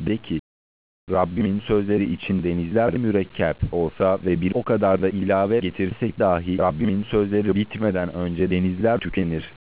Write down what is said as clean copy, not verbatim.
De ki, Rabbimin sözleri için denizler mürekkep olsa ve bir o kadar da ilave getirsek dahi Rabbimin sözleri bitmeden önce denizler tükenir.